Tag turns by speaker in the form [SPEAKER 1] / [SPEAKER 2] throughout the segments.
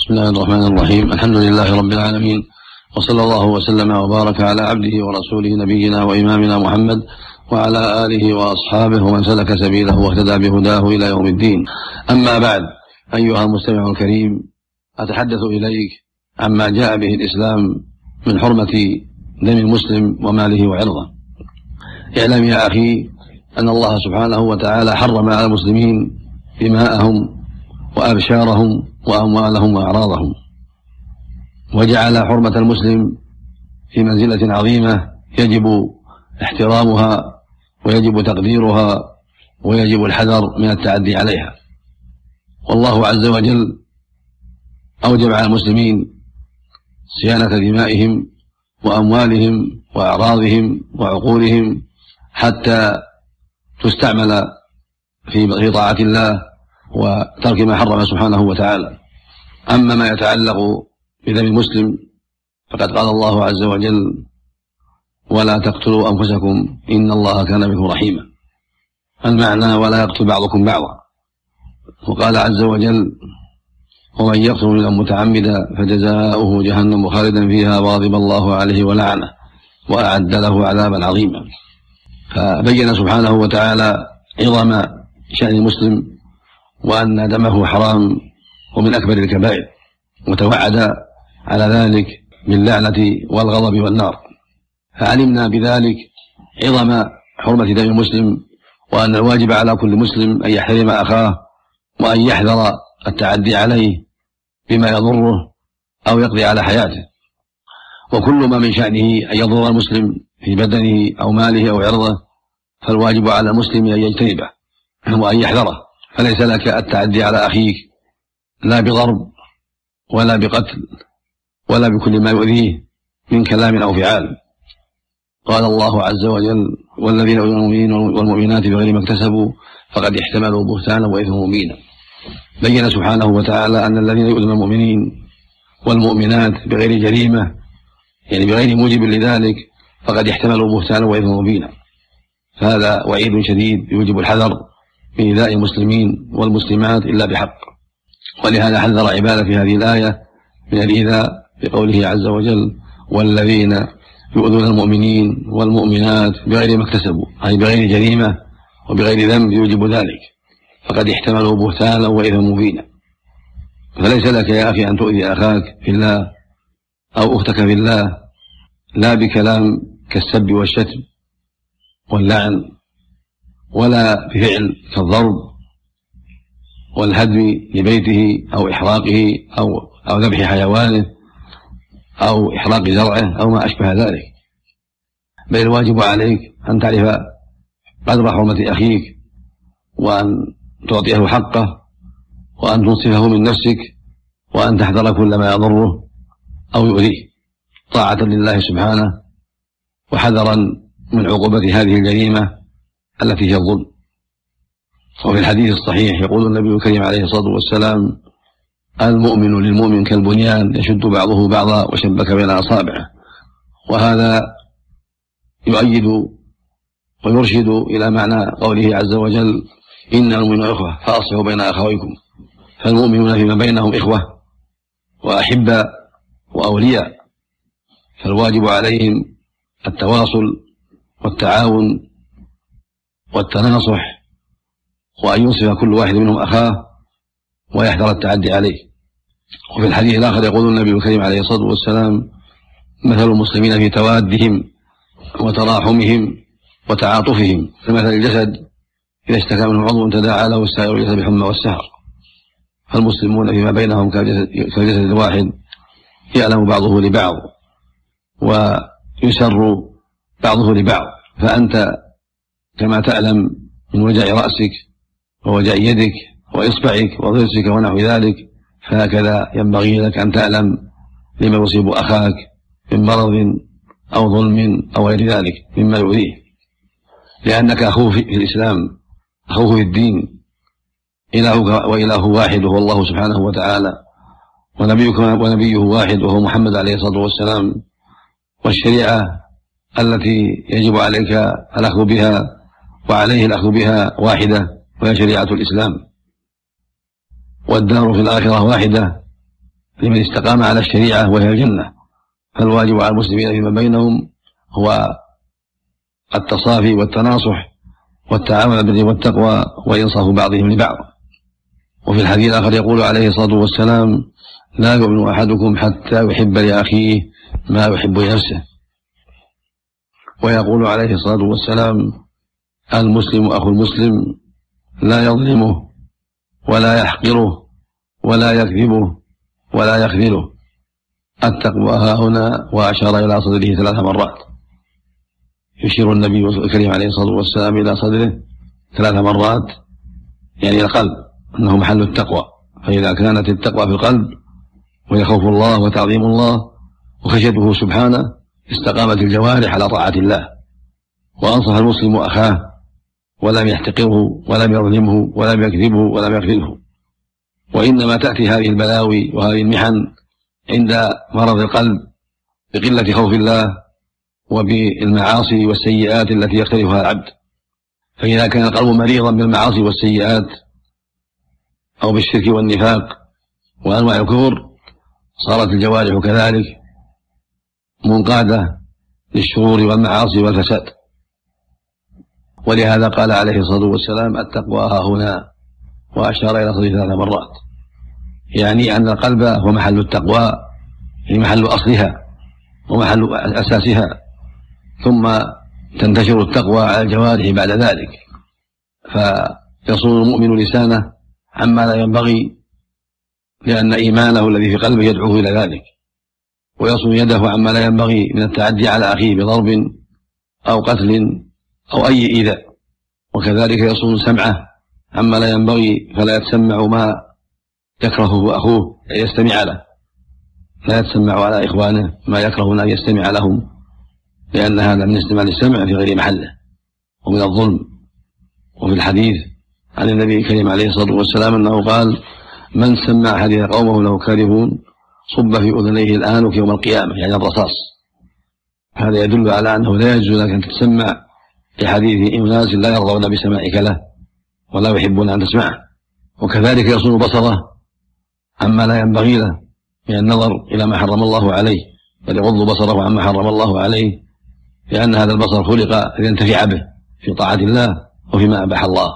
[SPEAKER 1] بسم الله الرحمن الرحيم. الحمد لله رب العالمين، وصلى الله وسلم وبارك على عبده ورسوله نبينا وإمامنا محمد وعلى آله وأصحابه ومن سلك سبيله واهتدى بهداه إلى يوم الدين. أما بعد، أيها المستمع الكريم، أتحدث إليك عما جاء به الإسلام من حرمة دم المسلم وماله وعرضه. اعلم يا أخي أن الله سبحانه وتعالى حرم على المسلمين دماءهم وأبشارهم وأموالهم وأعراضهم، وجعل حرمة المسلم في منزلة عظيمة يجب احترامها ويجب تقديرها ويجب الحذر من التعدي عليها. والله عز وجل أوجب على المسلمين صيانة دمائهم وأموالهم وأعراضهم وعقولهم حتى تستعمل في طاعة الله وترك ما حرم سبحانه وتعالى. أما ما يتعلق بدم المسلم فقد قال الله عز وجل: ولا تقتلوا أنفسكم إن الله كان بكم رحيما. المعنى: ولا يقتل بعضكم بعضا. وقال عز وجل: ومن يقتل مؤمنا متعمدا فجزاؤه جهنم خالدا فيها وغضب الله عليه ولعنه وأعد له عذابا عظيما. فبين سبحانه وتعالى عظم شأن المسلم وأن دمه حرام ومن أكبر الكبائر، وتوعد على ذلك باللعنة والغضب والنار. فعلمنا بذلك عظم حرمة دم المسلم، وأن الواجب على كل مسلم أن يحترم أخاه وأن يحذر التعدي عليه بما يضره أو يقضي على حياته. وكل ما من شأنه أن يضر المسلم في بدنه أو ماله أو عرضه فالواجب على المسلم أن يجتنبه وأن يحذره. فليس لك التعدي على أخيك لا بضرب ولا بقتل ولا بكل ما يؤذيه من كلام أو فعال. قال الله عز وجل: والذين يؤذون المؤمنين والمؤمنات بغير ما اكتسبوا فقد احتملوا بهتانا وإثما مبينا. بين سبحانه وتعالى أن الذين يؤذون المؤمنين والمؤمنات بغير جريمة، يعني بغير موجب لذلك، فقد احتملوا بهتانا وإثما مبينا. فهذا وعيد شديد يوجب الحذر من إيذاء المسلمين والمسلمات إلا بحق. ولهذا حذر عبادة في هذه الآية من الإيذاء بقوله عز وجل: والذين يؤذون المؤمنين والمؤمنات بغير ما اكتسبوا، أي بغير جريمة وبغير ذنب يوجب ذلك، فقد احتملوا بهتانا وإثما مبينا. فليس لك يا أخي أن تؤذي أخاك في الله أو أختك في الله لا بكلام كالسب والشتم واللعن، ولا بفعل كالضرب والهدم لبيته أو إحراقه أو ذبح حيوانه أو إحراق زرعه أو ما أشبه ذلك. بل الواجب عليك أن تعرف قدر حرمة أخيك وأن تعطيه حقه وأن تنصفه من نفسك وأن تحذر كل ما يضره أو يؤذيه طاعة لله سبحانه وحذرا من عقوبة هذه الجريمة التي هي الظلم. وفي الحديث الصحيح يقول النبي الكريم عليه الصلاة والسلام: المؤمن للمؤمن كالبنيان يشد بعضه بعضا وشبك بين أصابعه. وهذا يؤيد ويرشد إلى معنى قوله عز وجل: إن المؤمنين إخوة فأصلحوا بين أخويكم. فالمؤمنون فيما بينهم إخوة وأحبة وأولياء، فالواجب عليهم التواصل والتعاون والتناصح، وأن ينصف كل واحد منهم أخاه ويحذر التعدي عليه. وفي الحديث الآخر يقول النبي الكريم عليه الصلاة والسلام: مثل المسلمين في توادهم وتراحمهم وتعاطفهم كمثل الجسد إذا اشتكى منه عضو تداعى له سائر الجسد بالحمى والسهر. فالمسلمون فيما بينهم كالجسد الواحد يألم بعضه لبعض ويسر بعضه لبعض. فأنت كما تعلم من وجع رأسك ووجع يدك وإصبعك وضرسك ونحو ذلك، فهكذا ينبغي لك أن تعلم لما يصيب أخاك من مرض أو ظلم أو غير ذلك مما يؤذيه، لأنك أخوه في الإسلام، أخوه في الدين، إلهك وإله واحد وهو الله سبحانه وتعالى، ونبيه واحد وهو محمد عليه الصلاة والسلام. والشريعة التي يجب عليك الأخذ بها وعليه الأخذ بها واحدة، وهي شريعة الإسلام. والدار في الآخرة واحدة، لمن استقام على الشريعة وهي الجنة. فالواجب على المسلمين فيما بينهم هو التصافي والتناصح والتعاون على البر والتقوى وإنصاف بعضهم لبعض. وفي الحديث الآخر يقول عليه الصلاة والسلام: لا يؤمن أحدكم حتى يحب لأخيه ما يحب لنفسه. ويقول عليه الصلاة والسلام: المسلم أخو المسلم لا يظلمه ولا يحقره ولا يكذبه ولا يخذله. التقوى ها هنا، وأشار إلى صدره 3 مرات. يشير النبي الكريم عليه الصلاة والسلام إلى صدره 3 مرات، يعني القلب أنه محل التقوى. فإذا كانت التقوى في القلب وهي خوف الله وتعظيم الله وخشيته سبحانه استقامت الجوارح على طاعة الله، وأنصف المسلم أخاه ولم يحتقره ولم يظلمه ولم يكذبه ولم يخذله. وإنما تأتي هذه البلاوي وهذه المحن عند مرض القلب بقلة خوف الله وبالمعاصي والسيئات التي يقترفها العبد. فإذا كان القلب مريضا بالمعاصي والسيئات أو بالشرك والنفاق وأنواع الكفر صارت الجوارح كذلك منقادة للشرور والمعاصي والفساد. ولهذا قال عليه الصلاة والسلام: التقوى ها هنا، وأشار إلى صدره 3 مرات، يعني أن القلب هو محل التقوى، يعني محل أصلها ومحل أساسها، ثم تنتشر التقوى على الجوارح بعد ذلك، فيصون المؤمن لسانه عما لا ينبغي لأن إيمانه الذي في قلبه يدعوه إلى ذلك، ويصون يده عما لا ينبغي من التعدي على أخيه بضرب أو قتل أو أي إيذاء، وكذلك يصون سمعه عما لا ينبغي فلا يتسمع ما يكرهه أخوه أن يستمع له، لا يتسمع على إخوانه ما يكرهون أن يستمع لهم، لأن هذا من استماع السمع في غير محله ومن الظلم. وفي الحديث عن النبي الكريم عليه الصلاة والسلام أنه قال: من سمع حديث قومه له كارهون صب في أذنيه الآنك يوم القيامة، يعني الرصاص. هذا يدل على أنه لا يجوز لك أن تسمع لحديث أناس لا يرضون بسماعك له ولا يحبون أن تسمعه. وكذلك يصون بصره عما لا ينبغي له من النظر إلى ما حرم الله عليه، بل يغض بصره عما حرم الله عليه، لأن هذا البصر خلق لينتفع به في طاعة الله وفيما أباح الله،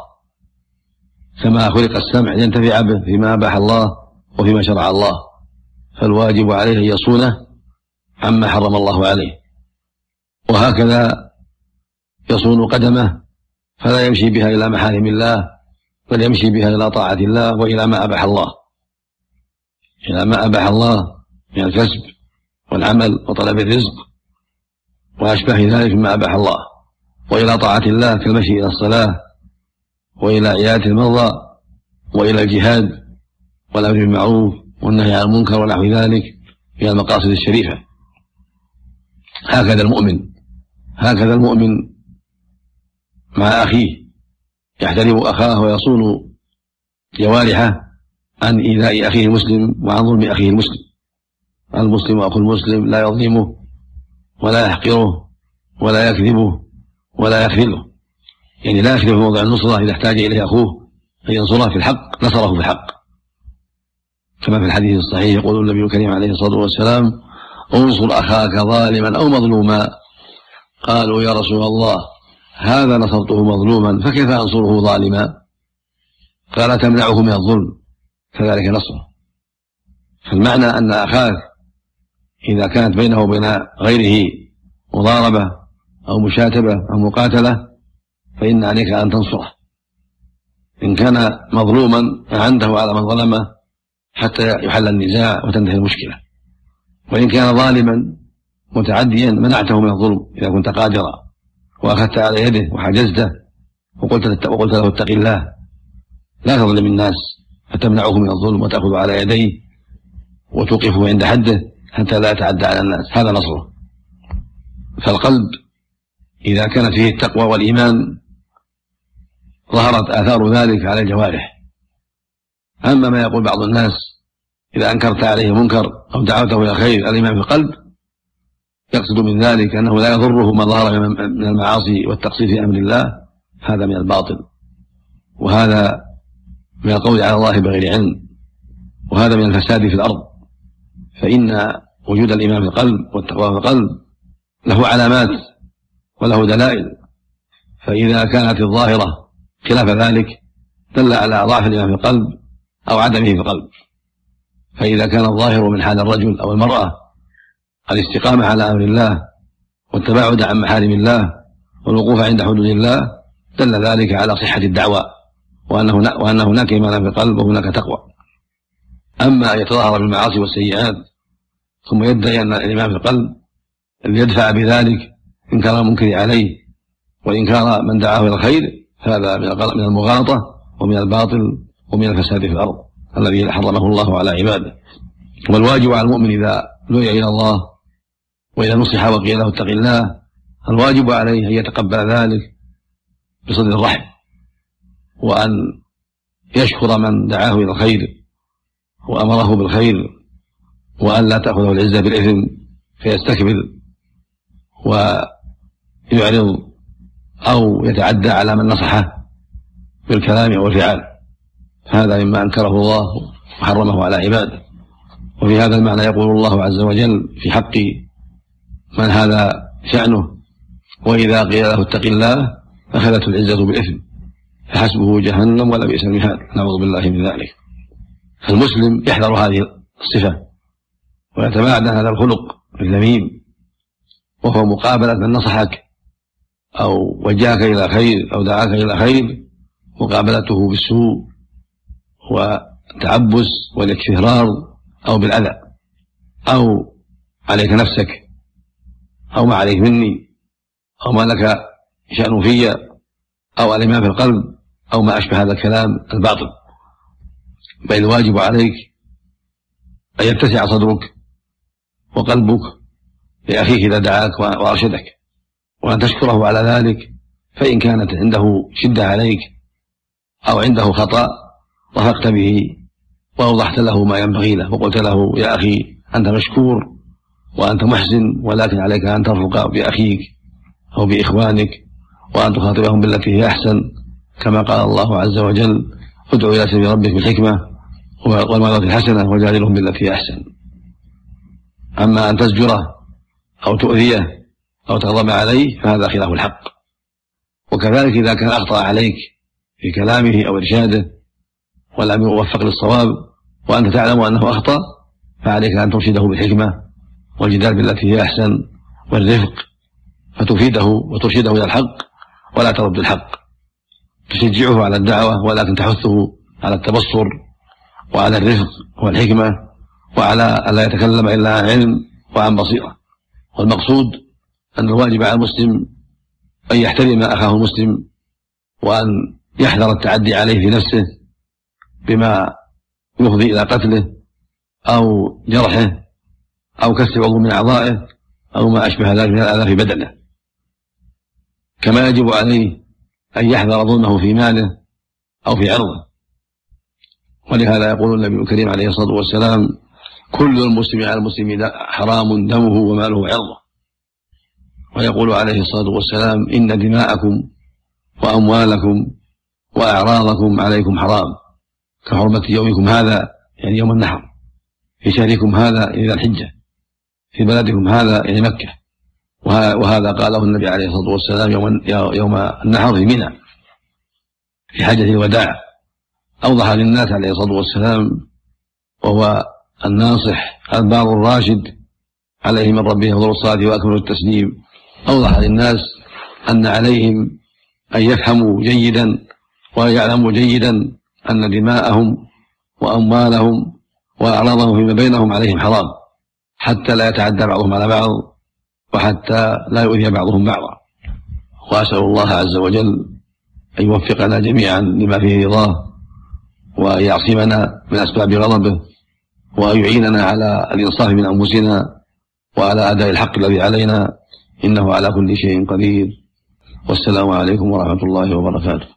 [SPEAKER 1] كما خلق السمع لينتفع به فيما أباح الله وفيما شرع الله. فالواجب عليه أن يصونه عما حرم الله عليه. وهكذا يصون قدمه فلا يمشي بها إلى محارم الله، بل يمشي بها إلى طاعة الله وإلى ما أباح الله، إلى ما أباح الله من الكسب والعمل وطلب الرزق وأشبه ذلك مما أباح الله، وإلى طاعة الله كالمشي إلى الصلاة وإلى عيادة المرضى وإلى الجهاد والأمر بالمعروف والنهي عن المنكر ونحو ذلك من المقاصد الشريفة. هكذا المؤمن مع أخيه يحترم أخاه ويصون جوارحه عن إيذاء أخيه المسلم وعن ظلم أخيه المسلم. المسلم أخو المسلم لا يظلمه ولا يحقره ولا يكذبه ولا يخذله، يعني لا يخذل في موضع النصرة إذا احتاج إليه أخوه أن ينصره في الحق نصره في الحق، كما في الحديث الصحيح يقول النبي الكريم عليه الصلاة والسلام: انصر أخاك ظالما أو مظلوما. قالوا: يا رسول الله هذا نصرته مظلوما فكيف أنصره ظالما؟ قال: تمنعه من الظلم كذلك نصره. فالمعنى أن أخاك إذا كانت بينه وبين غيره مضاربة أو مشاتبة أو مقاتلة فإن عليك أن تنصره. إن كان مظلوما أعنته على من ظلمه حتى يحل النزاع وتنتهي المشكلة، وإن كان ظالما متعديا منعته من الظلم إذا كنت قادرا وأخذت على يده وحجزته وقلت له اتق الله لا تظلم الناس، فتمنعه من الظلم وتأخذ على يديه وتوقفه عند حده حتى لا يتعدى على الناس، هذا نصره. فالقلب إذا كانت فيه التقوى والإيمان ظهرت آثار ذلك على الجوارح. أما ما يقول بعض الناس إذا أنكرت عليه منكر أو دعوته إلى خير الإيمان في القلب يقصد من ذلك أنه لا يضره ما ظهر من المعاصي والتقصير في أمر الله، هذا من الباطل، وهذا من القول على الله بغير علم، وهذا من الفساد في الأرض، فإن وجود الإيمان في القلب والتقوى في القلب له علامات وله دلائل، فإذا كانت الظاهرة خلاف ذلك دل على ضعف الإيمان في القلب أو عدمه في القلب. فإذا كان الظاهر من حال الرجل أو المرأة الاستقامة على أمر الله والتباعد عن محارم الله والوقوف عند حدود الله دل ذلك على صحة الدعوة وأن هناك إيمان في القلب وهناك تقوى. أما أن يتظاهر بالمعاصي والسيئات ثم يدعي أن الإيمان في القلب الذي يدفع بذلك إنكار المنكر عليه وإنكار من دعاه إلى الخير، هذا من المغالطة ومن الباطل ومن الفساد في الأرض الذي حرمه الله على عباده. والواجب على المؤمن إذا دعي إلى الله وإذا نصح وقيل له اتق الله، الواجب عليه أن يتقبل ذلك بصدر الرحب، وأن يشكر من دعاه إلى الخير وأمره بالخير، وأن لا تأخذه العزة بالإثم فيستكبر ويعرض أو يتعدى على من نصحه بالكلام أو الفعل، هذا مما أنكره الله وحرمه على عباده. وفي هذا المعنى يقول الله عز وجل في حق من هذا شأنه: وإذا قيل له اتق الله أخذته العزة بالإثم فحسبه جهنم ولبئس المهاد، نعوذ بالله من ذلك. فالمسلم يحذر هذه الصفة ويتباعد عن هذا الخلق الذميم، وهو مقابلة من نصحك أو وجهك إلى خير أو دعاك إلى خير، مقابلته بالسوء والتعبس والاكفرار أو بالأذى، أو عليك نفسك، أو ما عليك مني، أو ما لك شأن في، أو الإيمان في القلب، أو ما أشبه هذا الكلام الباطل. بل الواجب عليك أن يتسع صدرك وقلبك لأخيك إذا دعاك وأرشدك، وأن تشكره على ذلك، فإن كانت عنده شدة عليك أو عنده خطأ رفقت به وأوضحت له ما ينبغي له وقلت له: يا أخي أنت مشكور وأنت محسن، ولكن عليك أن ترفق بأخيك أو بإخوانك وأن تخاطبهم بالتي هي أحسن، كما قال الله عز وجل: ادعو إلى سبيل ربك بالحكمة والموعظة الحسنة وجادلهم بالتي هي أحسن. أما أن تزجره أو تؤذيه أو تغضب عليه فهذا خلاف الحق. وكذلك إذا كان أخطأ عليك في كلامه أو إرشاده ولم يوفق للصواب وأنت تعلم أنه أخطأ، فعليك أن ترشده بالحكمة والجدال بالتي هي أحسن والرفق، فتفيده وترشده إلى الحق ولا ترد الحق، تشجعه على الدعوة ولكن تحثه على التبصر وعلى الرفق والحكمة، وعلى ألا يتكلم إلا عن علم وعن بصيرة. والمقصود أن الواجب على المسلم أن يحترم أخاه المسلم، وأن يحذر التعدي عليه في نفسه بما يفضي إلى قتله أو جرحه أو كسر عضو من أعضائه أو ما أشبه ذلك من الأذى في بدنه. كما يجب عليه أن يحذر ظلمه في ماله أو في عرضه. ولهذا يقول النبي الكريم عليه الصلاة والسلام: كل المسلم على المسلم حرام دمه وماله وعرضه. ويقول عليه الصلاة والسلام: إن دماءكم وأموالكم وأعراضكم عليكم حرام كحرمة يومكم هذا، يعني يوم النحر، في شهركم هذا إلى الحجة، في بلدكم هذا إلى مكة. وهذا قاله النبي عليه الصلاة والسلام يوم النحر في منى في حجة الوداع، أوضح للناس عليه الصلاة والسلام، وهو الناصح البار الراشد عليه من ربه أفضل الصلاة وأكمل التسليم، أوضح للناس أن عليهم أن يفهموا جيدا ويعلموا جيدا أن دماءهم وأموالهم وأعراضهم فيما بينهم عليهم حرام، حتى لا يتعدى بعضهم على بعض وحتى لا يؤذي بعضهم بعضا. وأسأل الله عز وجل أن يوفقنا جميعا لما فيه رضاه، وأن يعصمنا من أسباب غضبه، وأن يعيننا على الإنصاف من أنفسنا وعلى أداء الحق الذي علينا، إنه على كل شيء قدير. والسلام عليكم ورحمة الله وبركاته.